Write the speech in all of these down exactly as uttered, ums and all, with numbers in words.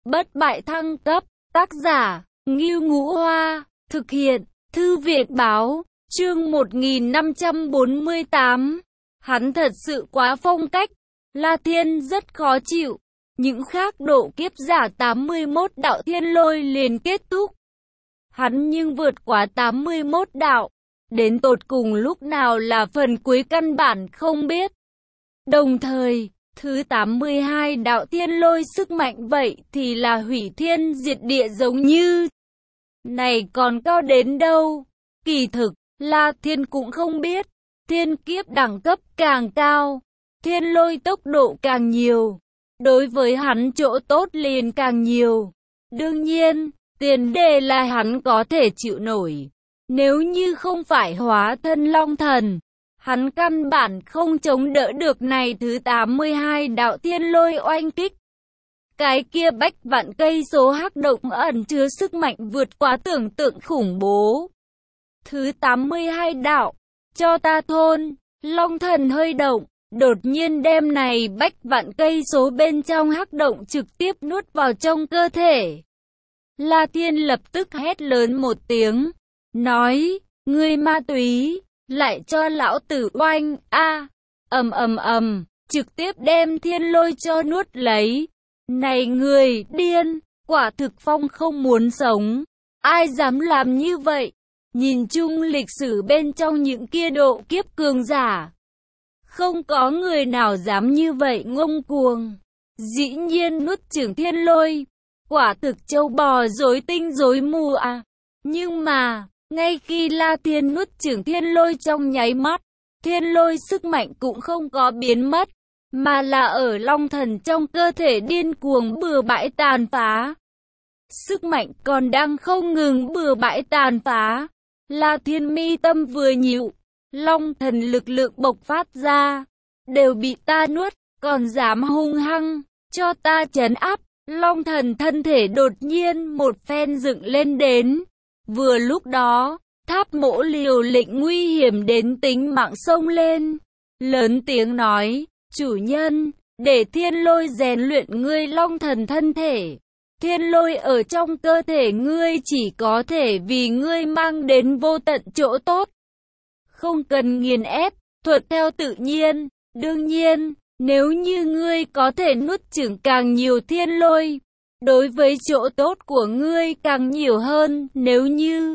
Bất bại thăng cấp, tác giả, Ngưu Ngũ Hoa, thực hiện, Thư viện báo, chương một nghìn năm trăm bốn mươi tám. Hắn thật sự quá phong cách, La Thiên rất khó chịu. Những khác độ kiếp giả tám mươi mốt đạo thiên lôi liền kết thúc. Hắn nhưng vượt quá tám mươi mốt đạo, đến tột cùng lúc nào là phần cuối căn bản không biết. Đồng thời, thứ tám mươi hai đạo thiên lôi sức mạnh vậy thì là hủy thiên diệt địa giống như này còn cao đến đâu. Kỳ thực, La Thiên cũng không biết, thiên kiếp đẳng cấp càng cao, thiên lôi tốc độ càng nhiều, đối với hắn chỗ tốt liền càng nhiều. Đương nhiên, tiền đề là hắn có thể chịu nổi. Nếu như không phải hóa thân long thần, hắn căn bản không chống đỡ được này thứ tám mươi hai đạo thiên lôi oanh kích. Cái kia bách vạn cây số hắc động ẩn chứa sức mạnh vượt quá tưởng tượng khủng bố. Thứ tám mươi hai đạo, cho ta thôn, long thần hơi động, đột nhiên đem này bách vạn cây số bên trong hắc động trực tiếp nuốt vào trong cơ thể. La Thiên lập tức hét lớn một tiếng, nói, ngươi ma túy, lại cho lão tử oanh, a, ầm ầm ầm, trực tiếp đem thiên lôi cho nuốt lấy. Này người điên, quả thực phong không muốn sống, ai dám làm như vậy? Nhìn chung lịch sử bên trong những kia độ kiếp cường giả, không có người nào dám như vậy ngông cuồng. Dĩ nhiên nuốt chửng thiên lôi, quả thực châu bò rối tinh rối mù à. Nhưng mà, ngay khi La Thiên nuốt chửng thiên lôi trong nháy mắt, thiên lôi sức mạnh cũng không có biến mất, mà là ở long thần trong cơ thể điên cuồng bừa bãi tàn phá. Sức mạnh còn đang không ngừng bừa bãi tàn phá. La Thiên mi tâm vừa nhịu, long thần lực lượng bộc phát ra, đều bị ta nuốt, còn dám hung hăng, cho ta trấn áp. Long thần thân thể đột nhiên một phen dựng lên đến. Vừa lúc đó, Tháp Mỗ liều lĩnh nguy hiểm đến tính mạng xông lên, lớn tiếng nói, chủ nhân, để thiên lôi rèn luyện ngươi long thần thân thể. Thiên lôi ở trong cơ thể ngươi chỉ có thể vì ngươi mang đến vô tận chỗ tốt. Không cần nghiền ép, thuận theo tự nhiên. Đương nhiên, nếu như ngươi có thể nuốt chửng càng nhiều thiên lôi, đối với chỗ tốt của ngươi càng nhiều hơn. Nếu như,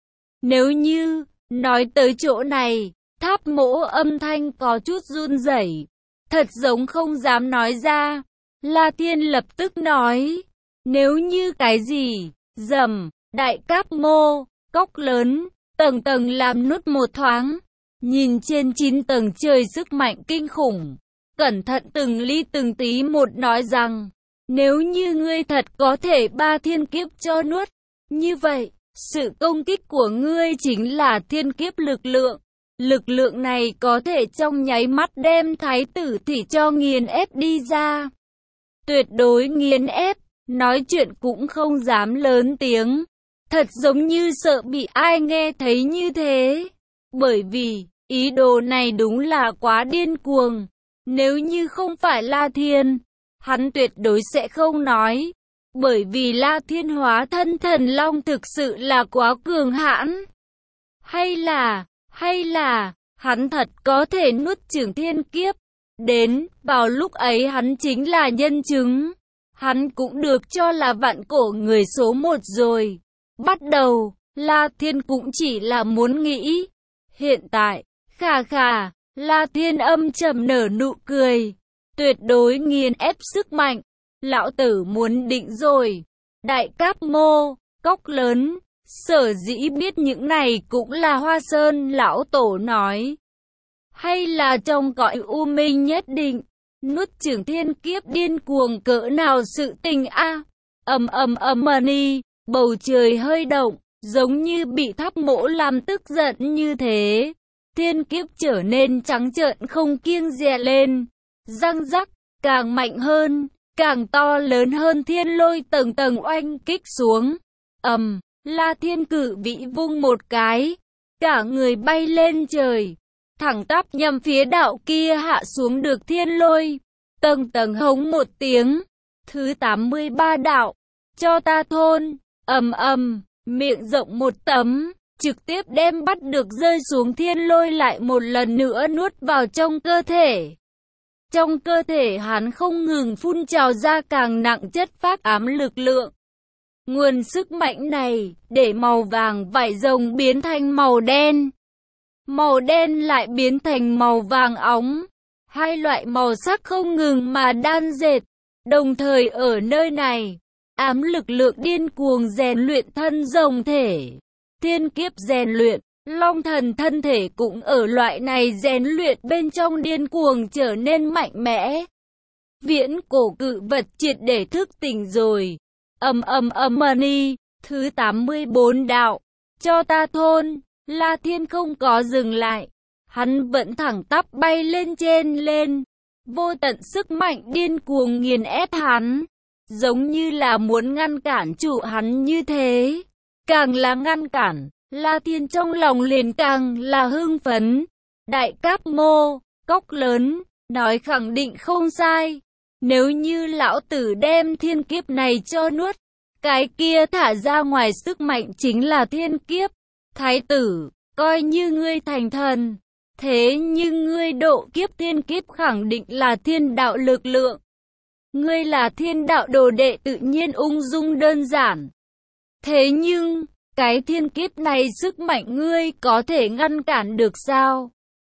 nếu như, nói tới chỗ này, Tháp Mỗ âm thanh có chút run rẩy, thật giống không dám nói ra. La Thiên lập tức nói, nếu như cái gì, rầm, đại cáp mô, cốc lớn, tầng tầng làm nút một thoáng, nhìn trên chín tầng trời sức mạnh kinh khủng, cẩn thận từng ly từng tí một nói rằng, nếu như ngươi thật có thể ba thiên kiếp cho nuốt, như vậy, sự công kích của ngươi chính là thiên kiếp lực lượng. Lực lượng này có thể trong nháy mắt đem thái tử thị cho nghiền ép đi ra. Tuyệt đối nghiền ép, nói chuyện cũng không dám lớn tiếng. Thật giống như sợ bị ai nghe thấy như thế. Bởi vì, ý đồ này đúng là quá điên cuồng. Nếu như không phải La Thiên, hắn tuyệt đối sẽ không nói. Bởi vì La Thiên hóa thân thần long thực sự là quá cường hãn. Hay là, hay là, hắn thật có thể nuốt chửng thiên kiếp. Đến, vào lúc ấy hắn chính là nhân chứng. Hắn cũng được cho là vạn cổ người số một rồi. Bắt đầu, La Thiên cũng chỉ là muốn nghĩ. Hiện tại, khà khà, La Thiên âm trầm nở nụ cười. Tuyệt đối nghiền ép sức mạnh. Lão tử muốn định rồi. Đại cáp mô, cốc lớn. Sở dĩ biết những này cũng là Hoa Sơn lão tổ nói. Hay là trong cõi u minh nhất định, nuốt chửng thiên kiếp điên cuồng cỡ nào sự tình a. Ầm ầm ầm ni, bầu trời hơi động, giống như bị Tháp Mỗ làm tức giận như thế. Thiên kiếp trở nên trắng trợn không kiêng dè lên, răng rắc, càng mạnh hơn, càng to lớn hơn thiên lôi tầng tầng oanh kích xuống. Ầm, La Thiên cử vĩ vung một cái, cả người bay lên trời, thẳng tắp nhằm phía đạo kia hạ xuống được thiên lôi. Tầng tầng hống một tiếng, thứ tám mươi ba đạo, cho ta thôn, ầm ầm, miệng rộng một tấm, trực tiếp đem bắt được rơi xuống thiên lôi lại một lần nữa nuốt vào trong cơ thể. Trong cơ thể hắn không ngừng phun trào ra càng nặng chất phát ám lực lượng. Nguồn sức mạnh này, để màu vàng vảy rồng biến thành màu đen. Màu đen lại biến thành màu vàng óng. Hai loại màu sắc không ngừng mà đan dệt. Đồng thời ở nơi này, ám lực lượng điên cuồng rèn luyện thân rồng thể. Thiên kiếp rèn luyện, long thần thân thể cũng ở loại này rèn luyện bên trong điên cuồng trở nên mạnh mẽ. Viễn cổ cự vật triệt để thức tỉnh rồi. Ầm ầm ầm ni, thứ tám mươi bốn đạo, cho ta thôn, La Thiên không có dừng lại. Hắn vẫn thẳng tắp bay lên trên lên. Vô tận sức mạnh điên cuồng nghiền ép hắn. Giống như là muốn ngăn cản trụ hắn như thế. Càng là ngăn cản, La Thiên trong lòng liền càng là hưng phấn. Đại Cáp Mô, cốc lớn, nói khẳng định không sai. Nếu như lão tử đem thiên kiếp này cho nuốt, cái kia thả ra ngoài sức mạnh chính là thiên kiếp. Thái tử, coi như ngươi thành thần, thế nhưng ngươi độ kiếp thiên kiếp khẳng định là thiên đạo lực lượng. Ngươi là thiên đạo đồ đệ tự nhiên ung dung đơn giản. Thế nhưng, cái thiên kiếp này sức mạnh ngươi có thể ngăn cản được sao?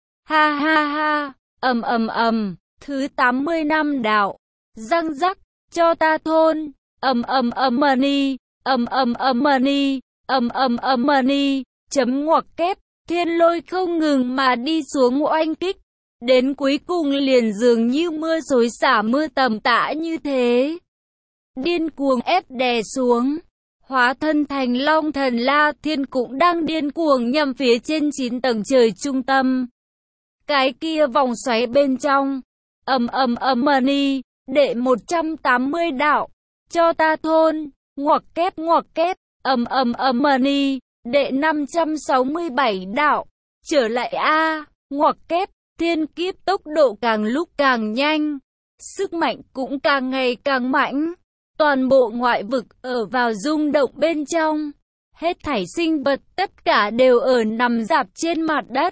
Ha ha ha, ầm ầm ầm, thứ tám mươi năm đạo, răng rắc, cho ta thôn, ầm ầm ầm ni, ầm ầm ầm ni, ầm ầm ầm ni, chấm ngoặc kép, thiên lôi không ngừng mà đi xuống oanh kích, đến cuối cùng liền dường như mưa xối xả mưa tầm tã như thế. Điên cuồng ép đè xuống. Hóa thân thành long thần La Thiên cũng đang điên cuồng nhằm phía trên chín tầng trời trung tâm. Cái kia vòng xoáy bên trong, ầm ầm ầm ni, đệ một trăm tám mươi đạo, cho ta thôn, ngoặc kép ngoặc kép, ầm ầm ầm ni, đệ năm trăm sáu mươi bảy đạo, trở lại a, ngoặc kép, thiên kiếp tốc độ càng lúc càng nhanh, sức mạnh cũng càng ngày càng mạnh. Toàn bộ ngoại vực ở vào rung động bên trong. Hết thảy sinh vật tất cả đều ở nằm rạp trên mặt đất.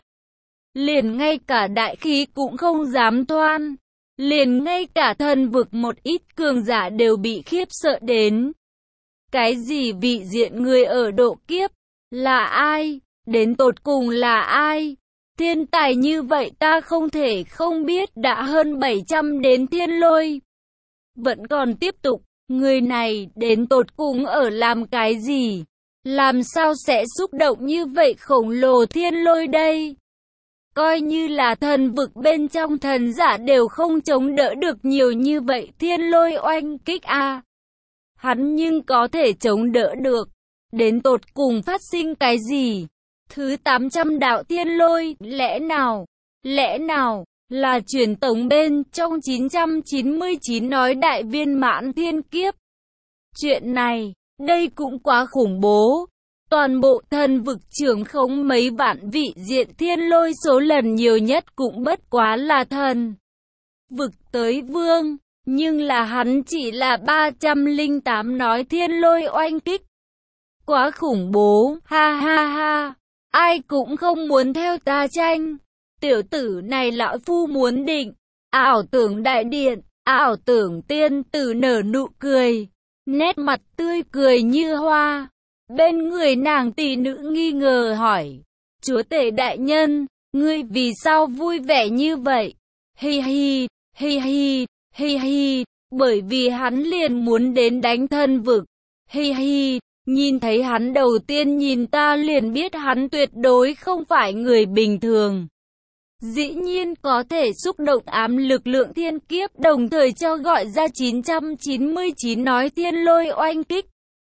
Liền ngay cả đại khí cũng không dám thoan. Liền ngay cả thần vực một ít cường giả đều bị khiếp sợ đến. Cái gì vị diện người ở độ kiếp? Là ai? Đến tột cùng là ai? Thiên tài như vậy ta không thể không biết đã hơn bảy trăm đến thiên lôi. Vẫn còn tiếp tục. Người này đến tột cùng ở làm cái gì? Làm sao sẽ xúc động như vậy khổng lồ thiên lôi đây? Coi như là thần vực bên trong thần giả đều không chống đỡ được nhiều như vậy thiên lôi oanh kích a. À. Hắn nhưng có thể chống đỡ được. Đến tột cùng phát sinh cái gì? Thứ tám trăm đạo thiên lôi, lẽ nào? Lẽ nào? Là truyền tống bên trong chín trăm chín mươi chín nói đại viên mãn thiên kiếp. Chuyện này, đây cũng quá khủng bố. Toàn bộ thần vực trưởng không mấy vạn vị diện thiên lôi số lần nhiều nhất cũng bất quá là thần vực tới vương. Nhưng là hắn chỉ là ba trăm lẻ tám nói thiên lôi oanh kích. Quá khủng bố, ha ha ha. Ai cũng không muốn theo ta tranh. Tiểu tử này lão phu muốn định. Ảo tưởng đại điện, ảo tưởng tiên tử nở nụ cười. Nét mặt tươi cười như hoa. Bên người nàng tỷ nữ nghi ngờ hỏi. Chúa tể đại nhân, ngươi vì sao vui vẻ như vậy? Hi hi, hi hi, hi hi. Bởi vì hắn liền muốn đến đánh thân vực. Hi hi, nhìn thấy hắn đầu tiên nhìn ta liền biết hắn tuyệt đối không phải người bình thường. Dĩ nhiên có thể xúc động ám lực lượng thiên kiếp đồng thời cho gọi ra chín trăm chín mươi chín nói thiên lôi oanh kích.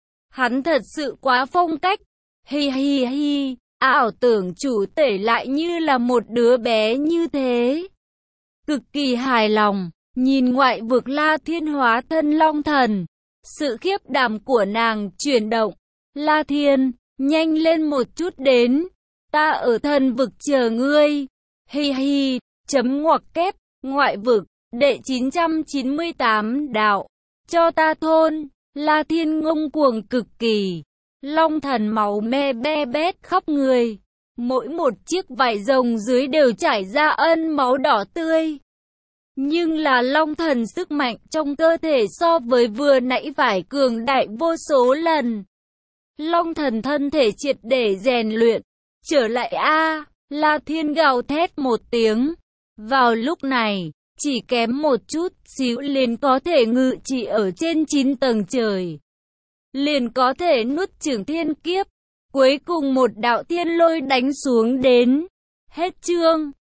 Hắn thật sự quá phong cách. Hi hi hi, ảo tưởng chủ tể lại như là một đứa bé như thế. Cực kỳ hài lòng, nhìn ngoại vực La Thiên hóa thân long thần. Sự khiếp đảm của nàng chuyển động. La Thiên, nhanh lên một chút đến. Ta ở thần vực chờ ngươi. Hi hi, chấm ngoặc kép, ngoại vực, đệ chín trăm chín mươi tám đạo, cho ta thôn, La Thiên ngông cuồng cực kỳ. Long thần máu me be bét khắp người. Mỗi một chiếc vải rồng dưới đều trải ra ân máu đỏ tươi. Nhưng là long thần sức mạnh trong cơ thể so với vừa nãy phải cường đại vô số lần. Long thần thân thể triệt để rèn luyện. Trở lại a, La Thiên gào thét một tiếng. Vào lúc này, chỉ kém một chút xíu liền có thể ngự trị ở trên chín tầng trời. Liền có thể nuốt chửng thiên kiếp. Cuối cùng một đạo thiên lôi đánh xuống đến. Hết chương.